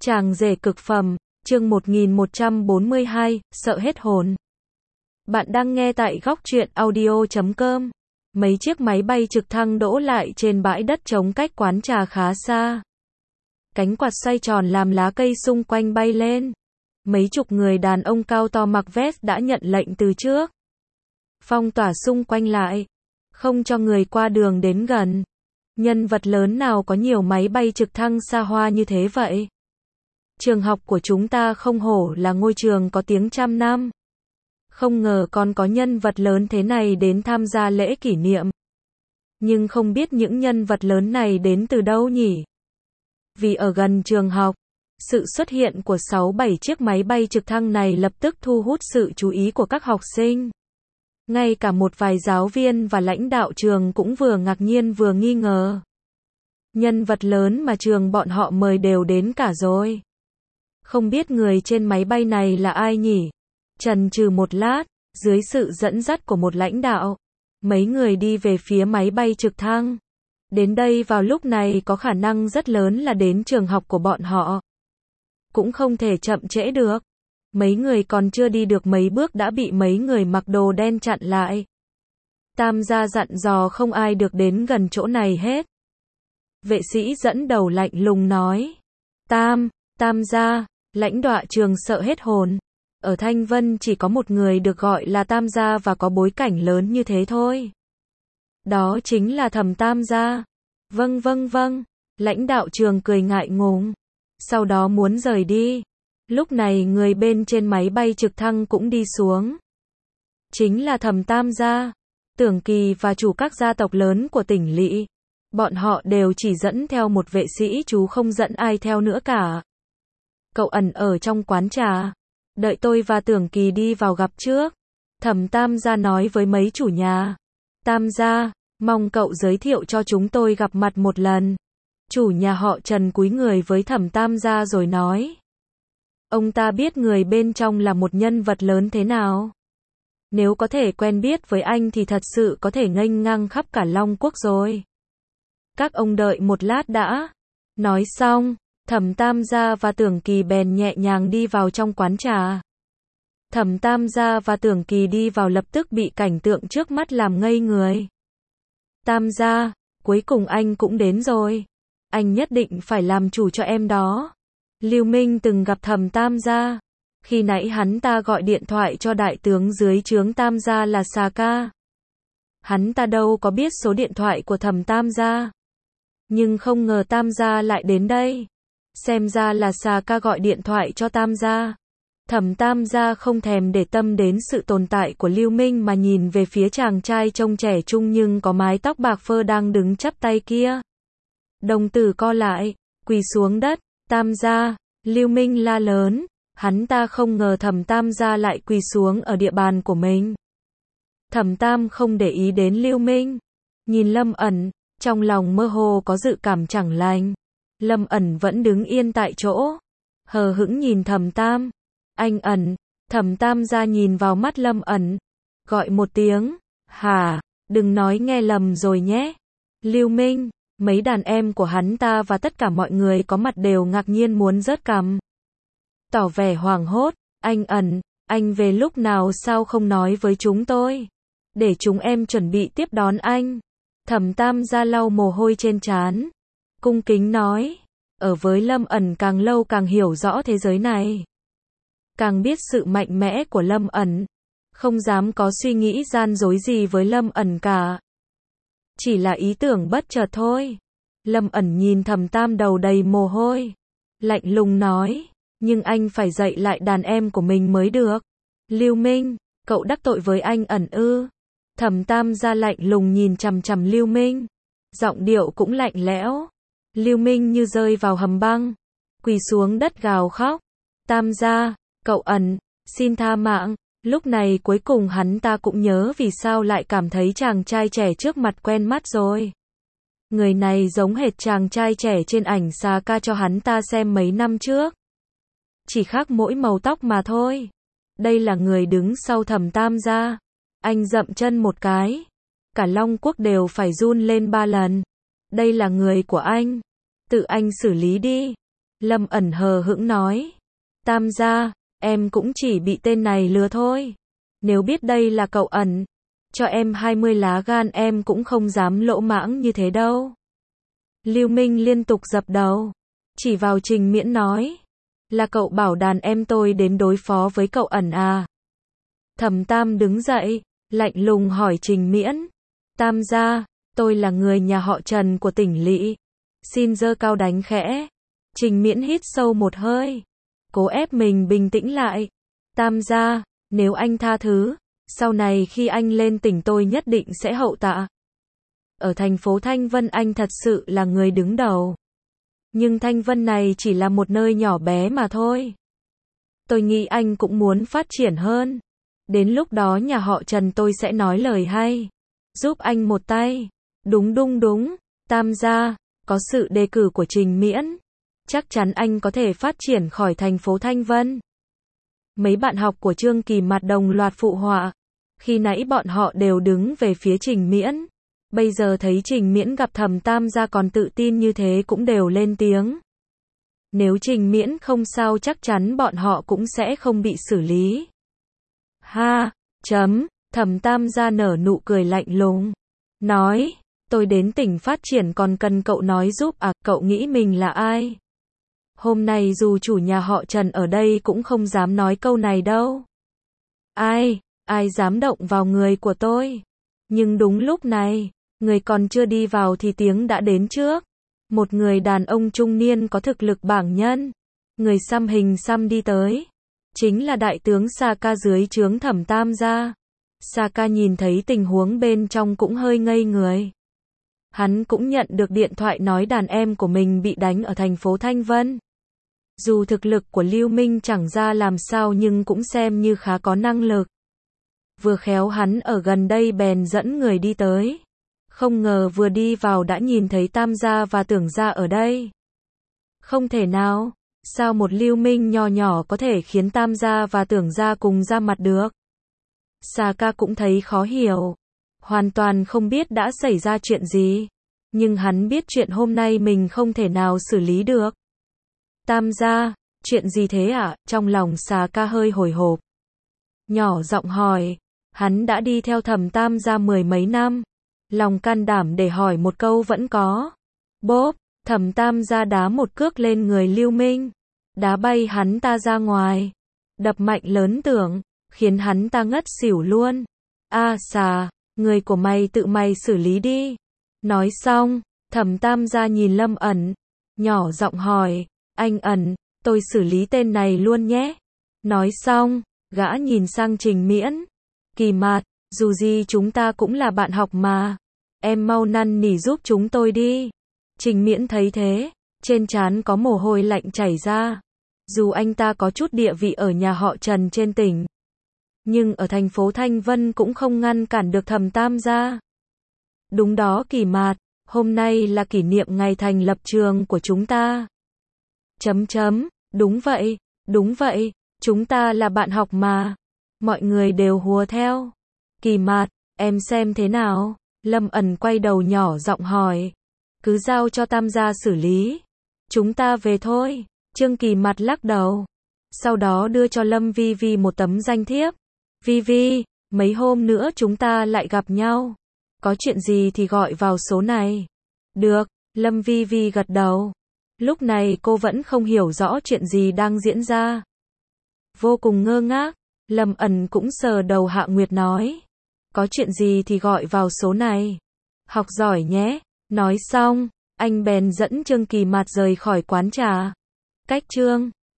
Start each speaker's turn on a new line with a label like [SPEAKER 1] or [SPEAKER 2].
[SPEAKER 1] Chàng rể cực phẩm, chương 1142, sợ hết hồn. Bạn đang nghe tại góc truyện audio.com. Mấy chiếc máy bay trực thăng đỗ lại trên bãi đất trống cách quán trà khá xa. Cánh quạt xoay tròn làm lá cây xung quanh bay lên. Mấy chục người đàn ông cao to mặc vest đã nhận lệnh từ trước. Phong tỏa xung quanh lại, không cho người qua đường đến gần. Nhân vật lớn nào có nhiều máy bay trực thăng xa hoa như thế vậy? Trường học của chúng ta không hổ là ngôi trường có tiếng trăm năm. Không ngờ còn có nhân vật lớn thế này đến tham gia lễ kỷ niệm. Nhưng không biết những nhân vật lớn này đến từ đâu nhỉ? Vì ở gần trường học, sự xuất hiện của 6-7 chiếc máy bay trực thăng này lập tức thu hút sự chú ý của các học sinh. Ngay cả một vài giáo viên và lãnh đạo trường cũng vừa ngạc nhiên vừa nghi ngờ. Nhân vật lớn mà trường bọn họ mời đều đến cả rồi. Không biết người trên máy bay này là ai nhỉ? Chần chừ một lát, dưới sự dẫn dắt của một lãnh đạo, mấy người đi về phía máy bay trực thăng. Đến đây vào lúc này có khả năng rất lớn là đến trường học của bọn họ. Cũng không thể chậm trễ được. Mấy người còn chưa đi được mấy bước đã bị mấy người mặc đồ đen chặn lại. Tam gia dặn dò không ai được đến gần chỗ này hết. Vệ sĩ dẫn đầu lạnh lùng nói. Tam gia, lãnh đạo trường sợ hết hồn. Ở Thanh Vân chỉ có một người được gọi là Tam gia và có bối cảnh lớn như thế thôi. Đó chính là Thẩm Tam gia. Vâng. Lãnh đạo trường cười ngại ngùng. Sau đó muốn rời đi. Lúc này người bên trên máy bay trực thăng cũng đi xuống. Chính là Thẩm Tam gia, Tưởng Kỳ và chủ các gia tộc lớn của tỉnh lỵ. Bọn họ đều chỉ dẫn theo một vệ sĩ, chú không dẫn ai theo nữa cả. Cậu ẩn ở trong quán trà. Đợi tôi và Tưởng Kỳ đi vào gặp trước. Thẩm Tam gia nói với mấy chủ nhà. Tam gia, mong cậu giới thiệu cho chúng tôi gặp mặt một lần. Chủ nhà họ Trần cúi người với Thẩm Tam gia rồi nói. Ông ta biết người bên trong là một nhân vật lớn thế nào. Nếu có thể quen biết với anh thì thật sự có thể nghênh ngang khắp cả Long Quốc rồi. Các ông đợi một lát đã. Nói xong, Thẩm Tam gia và Tưởng Kỳ bèn nhẹ nhàng đi vào trong quán trà. Thẩm Tam gia và Tưởng Kỳ đi vào lập tức bị cảnh tượng trước mắt làm ngây người. Tam gia, cuối cùng anh cũng đến rồi. Anh nhất định phải làm chủ cho em đó. Lưu Minh từng gặp Thẩm Tam gia. Khi nãy hắn ta gọi điện thoại cho đại tướng dưới trướng Tam gia là Xà Ca. Hắn ta đâu có biết số điện thoại của Thẩm Tam gia. Nhưng không ngờ Tam gia lại đến đây. Xem ra là Xà Ca gọi điện thoại cho Tam gia. Thẩm Tam gia không thèm để tâm đến sự tồn tại của Lưu Minh mà nhìn về phía chàng trai trông trẻ trung nhưng có mái tóc bạc phơ đang đứng chắp tay kia. Đồng tử co lại, quỳ xuống đất. Tam gia, Lưu Minh la lớn. Hắn ta không ngờ Thẩm Tam gia lại quỳ xuống ở địa bàn của mình. Thẩm Tam không để ý đến Lưu Minh. Nhìn Lâm Ẩn, trong lòng mơ hồ có dự cảm chẳng lành. Lâm Ẩn vẫn đứng yên tại chỗ, hờ hững nhìn Thẩm Tam. Anh Ẩn. Thẩm Tam gia nhìn vào mắt Lâm Ẩn, gọi một tiếng. Hả, đừng nói nghe lầm rồi nhé. Lưu Minh. Mấy đàn em của hắn ta và tất cả mọi người có mặt đều ngạc nhiên muốn rớt cằm. Tỏ vẻ hoảng hốt. Anh Ẩn, anh về lúc nào sao không nói với chúng tôi? Để chúng em chuẩn bị tiếp đón anh. Thẩm Tam gia lau mồ hôi trên trán. Cung kính nói. Ở với Lâm Ẩn càng lâu càng hiểu rõ thế giới này. Càng biết sự mạnh mẽ của Lâm Ẩn. Không dám có suy nghĩ gian dối gì với Lâm Ẩn cả. Chỉ là ý tưởng bất chợt thôi. Lâm Ẩn nhìn Thẩm Tam đầu đầy mồ hôi. Lạnh lùng nói. Nhưng anh phải dạy lại đàn em của mình mới được. Lưu Minh, cậu đắc tội với anh Ẩn ư? Thẩm Tam gia lạnh lùng nhìn chằm chằm Lưu Minh. Giọng điệu cũng lạnh lẽo. Lưu Minh như rơi vào hầm băng. Quỳ xuống đất gào khóc. Tam gia, cậu Ẩn, xin tha mạng. Lúc này cuối cùng hắn ta cũng nhớ vì sao lại cảm thấy chàng trai trẻ trước mặt quen mắt rồi. Người này giống hệt chàng trai trẻ trên ảnh Xà Ca cho hắn ta xem mấy năm trước. Chỉ khác mỗi màu tóc mà thôi. Đây là người đứng sau Thẩm Tam gia. Anh dậm chân một cái. Cả Long Quốc đều phải run lên 3 lần. Đây là người của anh. Tự anh xử lý đi. Lâm ẩn hờ hững nói. Tam gia, em cũng chỉ bị tên này lừa thôi. Nếu biết đây là cậu ẩn, cho em 20 lá gan em cũng không dám lỗ mãng như thế đâu. Lưu Minh liên tục dập đầu, chỉ vào Trình Miễn nói. Là cậu bảo đàn em tôi đến đối phó với cậu ẩn à? Thẩm Tam đứng dậy, lạnh lùng hỏi Trình Miễn. Tam gia, tôi là người nhà họ Trần của tỉnh lỵ. Xin giơ cao đánh khẽ. Trình Miễn hít sâu một hơi, cố ép mình bình tĩnh lại. Tam gia, nếu anh tha thứ, sau này khi anh lên tỉnh tôi nhất định sẽ hậu tạ. Ở thành phố Thanh Vân anh thật sự là người đứng đầu. Nhưng Thanh Vân này chỉ là một nơi nhỏ bé mà thôi. Tôi nghĩ anh cũng muốn phát triển hơn. Đến lúc đó nhà họ Trần tôi sẽ nói lời hay, giúp anh một tay. Đúng, Tam gia, có sự đề cử của Trình Miễn, chắc chắn anh có thể phát triển khỏi thành phố Thanh Vân. Mấy bạn học của Trương Kỳ Mạt đồng loạt phụ họa. Khi nãy bọn họ đều đứng về phía Trình Miễn. Bây giờ thấy Trình Miễn gặp Thẩm Tam gia còn tự tin như thế cũng đều lên tiếng. Nếu Trình Miễn không sao chắc chắn bọn họ cũng sẽ không bị xử lý. Thẩm Tam gia nở nụ cười lạnh lùng. Nói, tôi đến tỉnh phát triển còn cần cậu nói giúp à, cậu nghĩ mình là ai? Hôm nay dù chủ nhà họ Trần ở đây cũng không dám nói câu này đâu. Ai dám động vào người của tôi? Nhưng đúng lúc này, người còn chưa đi vào thì tiếng đã đến trước. Một người đàn ông trung niên có thực lực bảng nhân, người xăm hình xăm đi tới. Chính là đại tướng Saka dưới trướng Thẩm Tam gia. Saka nhìn thấy tình huống bên trong cũng hơi ngây người. Hắn cũng nhận được điện thoại nói đàn em của mình bị đánh ở thành phố Thanh Vân. Dù thực lực của Lưu Minh chẳng ra làm sao nhưng cũng xem như khá có năng lực. Vừa khéo hắn ở gần đây bèn dẫn người đi tới. Không ngờ vừa đi vào đã nhìn thấy Tam gia và Tưởng gia ở đây. Không thể nào, sao một Lưu Minh nho nhỏ có thể khiến Tam gia và Tưởng gia cùng ra mặt được? Saka cũng thấy khó hiểu, hoàn toàn không biết đã xảy ra chuyện gì, nhưng hắn biết chuyện hôm nay mình không thể nào xử lý được. Tam gia, chuyện gì thế ạ? Trong lòng Saka hơi hồi hộp. Nhỏ giọng hỏi, hắn đã đi theo Thẩm Tam gia 10 mấy năm, lòng can đảm để hỏi một câu vẫn có. Bốp, Thẩm Tam gia đá một cước lên người Lưu Minh, đá bay hắn ta ra ngoài, đập mạnh lớn Tưởng, khiến hắn ta ngất xỉu luôn. Xà, người của mày tự mày xử lý đi. Nói xong, Thẩm Tam gia nhìn Lâm Ẩn, nhỏ giọng hỏi, anh Ẩn, tôi xử lý tên này luôn nhé. Nói xong, gã nhìn sang Trình Miễn. Kỳ Mạt, dù gì chúng ta cũng là bạn học mà. Em mau năn nỉ giúp chúng tôi đi. Trình Miễn thấy thế, trên trán có mồ hôi lạnh chảy ra. Dù anh ta có chút địa vị ở nhà họ Trần trên tỉnh, nhưng ở thành phố Thanh Vân cũng không ngăn cản được Thẩm Tam gia. Đúng đó Kỳ Mạt, hôm nay là kỷ niệm ngày thành lập trường của chúng ta. Đúng vậy, chúng ta là bạn học mà. Mọi người đều hùa theo. Kỳ Mạt, em xem thế nào? Lâm Ẩn quay đầu nhỏ giọng hỏi. Cứ giao cho Tam gia xử lý. Chúng ta về thôi. Trương Kỳ Mạt lắc đầu. Sau đó đưa cho Lâm Vi Vi một tấm danh thiếp. Vi Vi, mấy hôm nữa chúng ta lại gặp nhau. Có chuyện gì thì gọi vào số này. Được, Lâm Vi Vi gật đầu. Lúc này cô vẫn không hiểu rõ chuyện gì đang diễn ra. Vô cùng ngơ ngác, Lâm Ẩn cũng sờ đầu Hạ Nguyệt nói. Có chuyện gì thì gọi vào số này. Học giỏi nhé. Nói xong, anh bèn dẫn Trương Kỳ Mạt rời khỏi quán trà. Cách chương